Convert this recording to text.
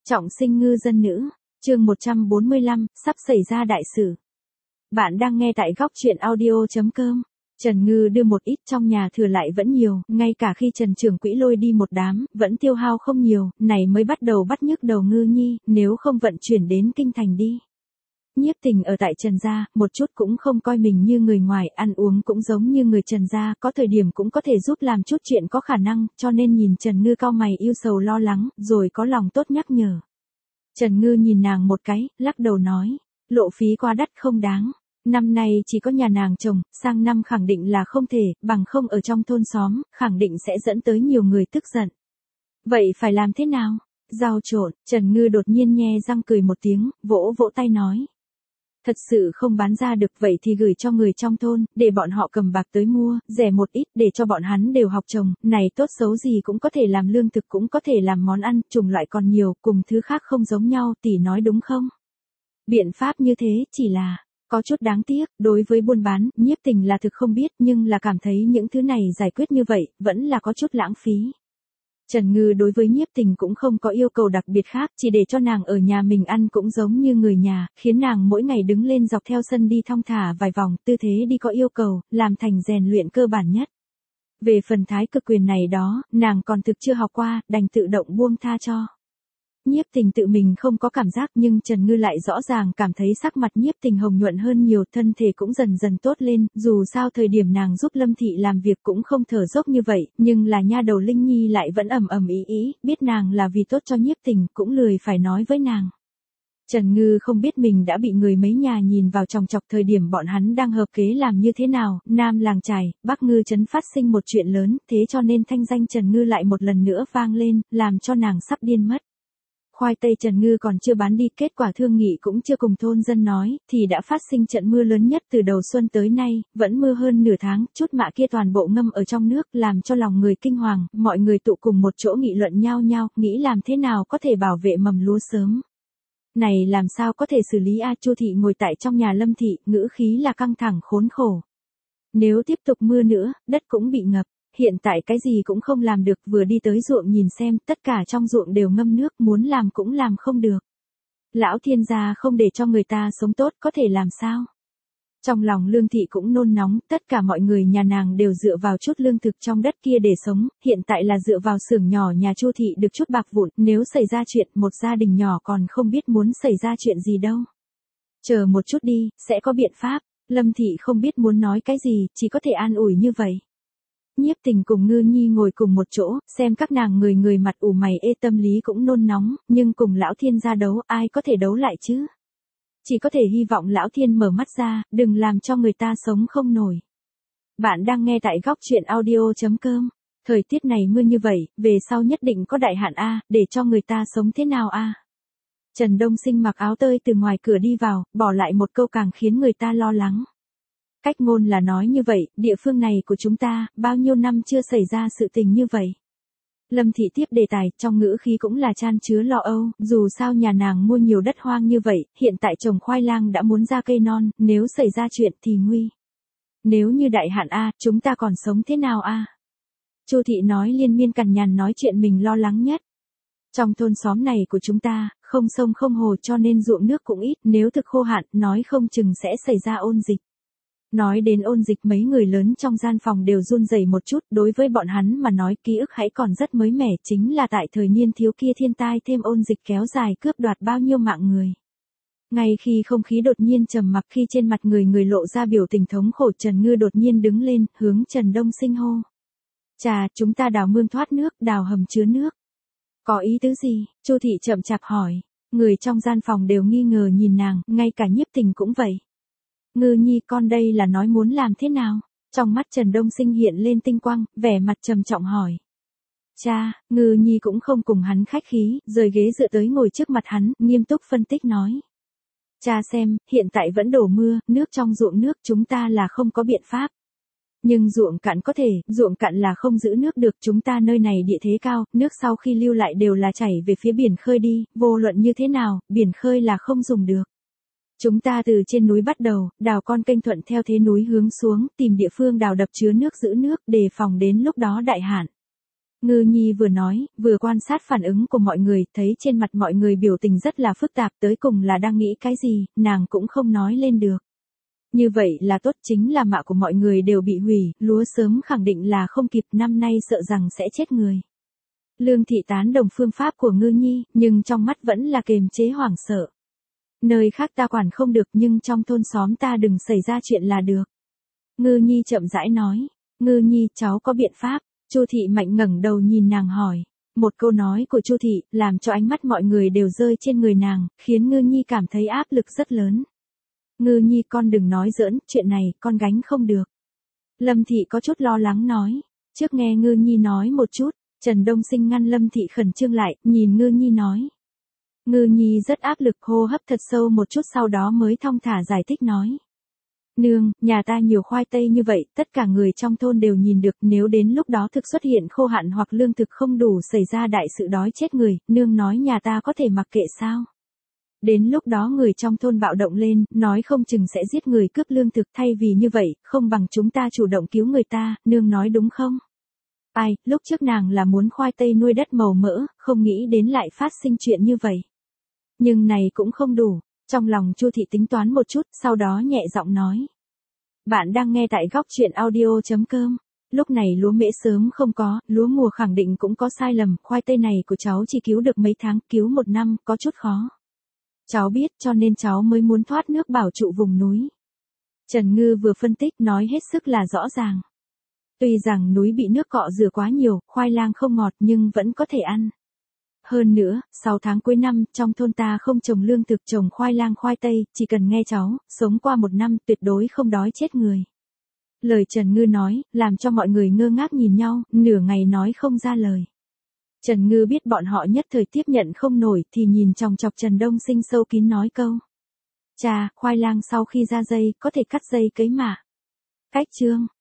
Trọng sinh ngư dân nữ, chương 145, sắp xảy ra đại sự. Bạn đang nghe tại góc truyện audio.com. Trần Ngư đưa một ít, trong nhà thừa lại vẫn nhiều, ngay cả khi Trần trưởng quỹ lôi đi một đám, vẫn tiêu hao không nhiều, này mới bắt đầu bắt nhức đầu Ngư nhi, nếu không vận chuyển đến kinh thành đi. Nhiếp Tình ở tại Trần gia, một chút cũng không coi mình như người ngoài, ăn uống cũng giống như người Trần gia, có thời điểm cũng có thể giúp làm chút chuyện có khả năng, cho nên nhìn Trần Ngư cau mày yêu sầu lo lắng, rồi có lòng tốt nhắc nhở. Trần Ngư nhìn nàng một cái, lắc đầu nói, lộ phí quá đắt không đáng. Năm nay chỉ có nhà nàng chồng, sang năm khẳng định là không thể, bằng không ở trong thôn xóm, khẳng định sẽ dẫn tới nhiều người tức giận. Vậy phải làm thế nào? Rau trộn, Trần Ngư đột nhiên nhe răng cười một tiếng, vỗ vỗ tay nói. Thật sự không bán ra được vậy thì gửi cho người trong thôn, để bọn họ cầm bạc tới mua, rẻ một ít để cho bọn hắn đều học trồng, này tốt xấu gì cũng có thể làm lương thực cũng có thể làm món ăn, chủng loại còn nhiều, cùng thứ khác không giống nhau, tỷ nói đúng không? Biện pháp như thế chỉ là có chút đáng tiếc, đối với buôn bán, Nhiếp Tình là thực không biết nhưng là cảm thấy những thứ này giải quyết như vậy, vẫn là có chút lãng phí. Trần Ngư đối với Nhiếp Tình cũng không có yêu cầu đặc biệt khác, chỉ để cho nàng ở nhà mình ăn cũng giống như người nhà, khiến nàng mỗi ngày đứng lên dọc theo sân đi thong thả vài vòng, tư thế đi có yêu cầu, làm thành rèn luyện cơ bản nhất. Về phần thái cực quyền này đó, nàng còn thực chưa học qua, đành tự động buông tha cho. Nhiếp Tình tự mình không có cảm giác nhưng Trần Ngư lại rõ ràng cảm thấy sắc mặt Nhiếp Tình hồng nhuận hơn nhiều, thân thể cũng dần dần tốt lên, dù sao thời điểm nàng giúp Lâm Thị làm việc cũng không thở dốc như vậy, nhưng là nha đầu Linh Nhi lại vẫn ầm ầm ý, biết nàng là vì tốt cho Nhiếp Tình, cũng lười phải nói với nàng. Trần Ngư không biết mình đã bị người mấy nhà nhìn vào chòng chọc thời điểm bọn hắn đang hợp kế làm như thế nào, Nam Làng Chài, Bắc Ngư Trấn phát sinh một chuyện lớn, thế cho nên thanh danh Trần Ngư lại một lần nữa vang lên, làm cho nàng sắp điên mất. Khoai tây Trần Ngư còn chưa bán đi, kết quả thương nghị cũng chưa cùng thôn dân nói, thì đã phát sinh trận mưa lớn nhất từ đầu xuân tới nay, vẫn mưa hơn nửa tháng, chút mạ kia toàn bộ ngâm ở trong nước, làm cho lòng người kinh hoàng, mọi người tụ cùng một chỗ nghị luận nhau, nghĩ làm thế nào có thể bảo vệ mầm lúa sớm. Này làm sao có thể xử lý a? Chu thị ngồi tại trong nhà Lâm Thị, ngữ khí là căng thẳng khốn khổ. Nếu tiếp tục mưa nữa, đất cũng bị ngập. Hiện tại cái gì cũng không làm được, vừa đi tới ruộng nhìn xem, tất cả trong ruộng đều ngâm nước, muốn làm cũng làm không được. Lão thiên gia không để cho người ta sống tốt, có thể làm sao? Trong lòng Lương Thị cũng nôn nóng, tất cả mọi người nhà nàng đều dựa vào chút lương thực trong đất kia để sống, hiện tại là dựa vào xưởng nhỏ nhà Chu thị được chút bạc vụn, nếu xảy ra chuyện, một gia đình nhỏ còn không biết muốn xảy ra chuyện gì đâu. Chờ một chút đi, sẽ có biện pháp. Lâm Thị không biết muốn nói cái gì, chỉ có thể an ủi như vậy. Nhiếp Tình cùng Ngư nhi ngồi cùng một chỗ, xem các nàng người mặt ủ mày ê, tâm lý cũng nôn nóng, nhưng cùng lão thiên gia đấu, ai có thể đấu lại chứ? Chỉ có thể hy vọng lão thiên mở mắt ra, đừng làm cho người ta sống không nổi. Bạn đang nghe tại góc truyện audio.com. Thời tiết này mưa như vậy, về sau nhất định có đại hạn a, để cho người ta sống thế nào a? Trần Đông Sinh mặc áo tơi từ ngoài cửa đi vào, bỏ lại một câu càng khiến người ta lo lắng. Cách ngôn là nói như vậy, địa phương này của chúng ta, bao nhiêu năm chưa xảy ra sự tình như vậy. Lâm Thị tiếp đề tài, trong ngữ khí cũng là chan chứa lo âu, dù sao nhà nàng mua nhiều đất hoang như vậy, hiện tại trồng khoai lang đã muốn ra cây non, nếu xảy ra chuyện thì nguy. Nếu như đại hạn a, chúng ta còn sống thế nào a? Chu thị nói liên miên cằn nhằn nói chuyện mình lo lắng nhất. Trong thôn xóm này của chúng ta, không sông không hồ cho nên ruộng nước cũng ít, nếu thực khô hạn, nói không chừng sẽ xảy ra ôn dịch. Nói đến ôn dịch, mấy người lớn trong gian phòng đều run rẩy một chút, đối với bọn hắn mà nói ký ức hãy còn rất mới mẻ, chính là tại thời niên thiếu kia thiên tai thêm ôn dịch kéo dài cướp đoạt bao nhiêu mạng người. Ngay khi không khí đột nhiên trầm mặc, khi trên mặt người lộ ra biểu tình thống khổ, Trần Ngư đột nhiên đứng lên, hướng Trần Đông Sinh hô. Chà, chúng ta đào mương thoát nước, đào hầm chứa nước. Có ý tứ gì? Chu thị chậm chạp hỏi. Người trong gian phòng đều nghi ngờ nhìn nàng, ngay cả Nhiếp Tình cũng vậy. Ngư nhi con đây là nói muốn làm thế nào? Trong mắt Trần Đông Sinh hiện lên tinh quang, vẻ mặt trầm trọng hỏi. Cha, Ngư nhi cũng không cùng hắn khách khí, rời ghế dựa tới ngồi trước mặt hắn, nghiêm túc phân tích nói. Cha xem, hiện tại vẫn đổ mưa, nước trong ruộng nước chúng ta là không có biện pháp. Nhưng ruộng cạn có thể, ruộng cạn là không giữ nước được, chúng ta nơi này địa thế cao, nước sau khi lưu lại đều là chảy về phía biển khơi đi, vô luận như thế nào, biển khơi là không dùng được. Chúng ta từ trên núi bắt đầu, đào con kênh thuận theo thế núi hướng xuống, tìm địa phương đào đập chứa nước giữ nước, đề phòng đến lúc đó đại hạn. Ngư Nhi vừa nói, vừa quan sát phản ứng của mọi người, thấy trên mặt mọi người biểu tình rất là phức tạp, tới cùng là đang nghĩ cái gì, nàng cũng không nói lên được. Như vậy là tốt, chính là mạ của mọi người đều bị hủy, lúa sớm khẳng định là không kịp, năm nay sợ rằng sẽ chết người. Lương Thị tán đồng phương pháp của Ngư Nhi, nhưng trong mắt vẫn là kiềm chế hoảng sợ. Nơi khác ta quản không được nhưng trong thôn xóm ta đừng xảy ra chuyện là được. Ngư Nhi chậm rãi nói. Ngư Nhi, cháu có biện pháp. Chu Thị Mạnh ngẩng đầu nhìn nàng hỏi. Một câu nói của Chu Thị làm cho ánh mắt mọi người đều rơi trên người nàng, khiến Ngư Nhi cảm thấy áp lực rất lớn. Ngư Nhi, con đừng nói giỡn, chuyện này con gánh không được. Lâm Thị có chút lo lắng nói. Trước nghe Ngư Nhi nói một chút, Trần Đông Sinh ngăn Lâm Thị khẩn trương lại, nhìn Ngư Nhi nói. Ngư Nhi rất áp lực, hô hấp thật sâu một chút sau đó mới thong thả giải thích nói. Nương, nhà ta nhiều khoai tây như vậy, tất cả người trong thôn đều nhìn được, nếu đến lúc đó thực xuất hiện khô hạn hoặc lương thực không đủ xảy ra đại sự đói chết người, nương nói nhà ta có thể mặc kệ sao? Đến lúc đó người trong thôn bạo động lên, nói không chừng sẽ giết người cướp lương thực, thay vì như vậy, không bằng chúng ta chủ động cứu người ta, nương nói đúng không? Ai, lúc trước nàng là muốn khoai tây nuôi đất màu mỡ, không nghĩ đến lại phát sinh chuyện như vậy. Nhưng này cũng không đủ. Trong lòng Chu Thị tính toán một chút, sau đó nhẹ giọng nói. Bạn đang nghe tại góc truyện audio.com. Lúc này lúa mễ sớm không có, lúa mùa khẳng định cũng có sai lầm, khoai tây này của cháu chỉ cứu được mấy tháng, cứu một năm, có chút khó. Cháu biết cho nên cháu mới muốn thoát nước bảo trụ vùng núi. Trần Ngư vừa phân tích nói hết sức là rõ ràng. Tuy rằng núi bị nước cọ rửa quá nhiều, khoai lang không ngọt nhưng vẫn có thể ăn. Hơn nữa, 6 tháng cuối năm, trong thôn ta không trồng lương thực, trồng khoai lang khoai tây, chỉ cần nghe cháu, sống qua một năm, tuyệt đối không đói chết người. Lời Trần Ngư nói, làm cho mọi người ngơ ngác nhìn nhau, nửa ngày nói không ra lời. Trần Ngư biết bọn họ nhất thời tiếp nhận không nổi, thì nhìn chòng chọc Trần Đông Sinh sâu kín nói câu. Chà, khoai lang sau khi ra dây, có thể cắt dây cấy mà. Cách chương.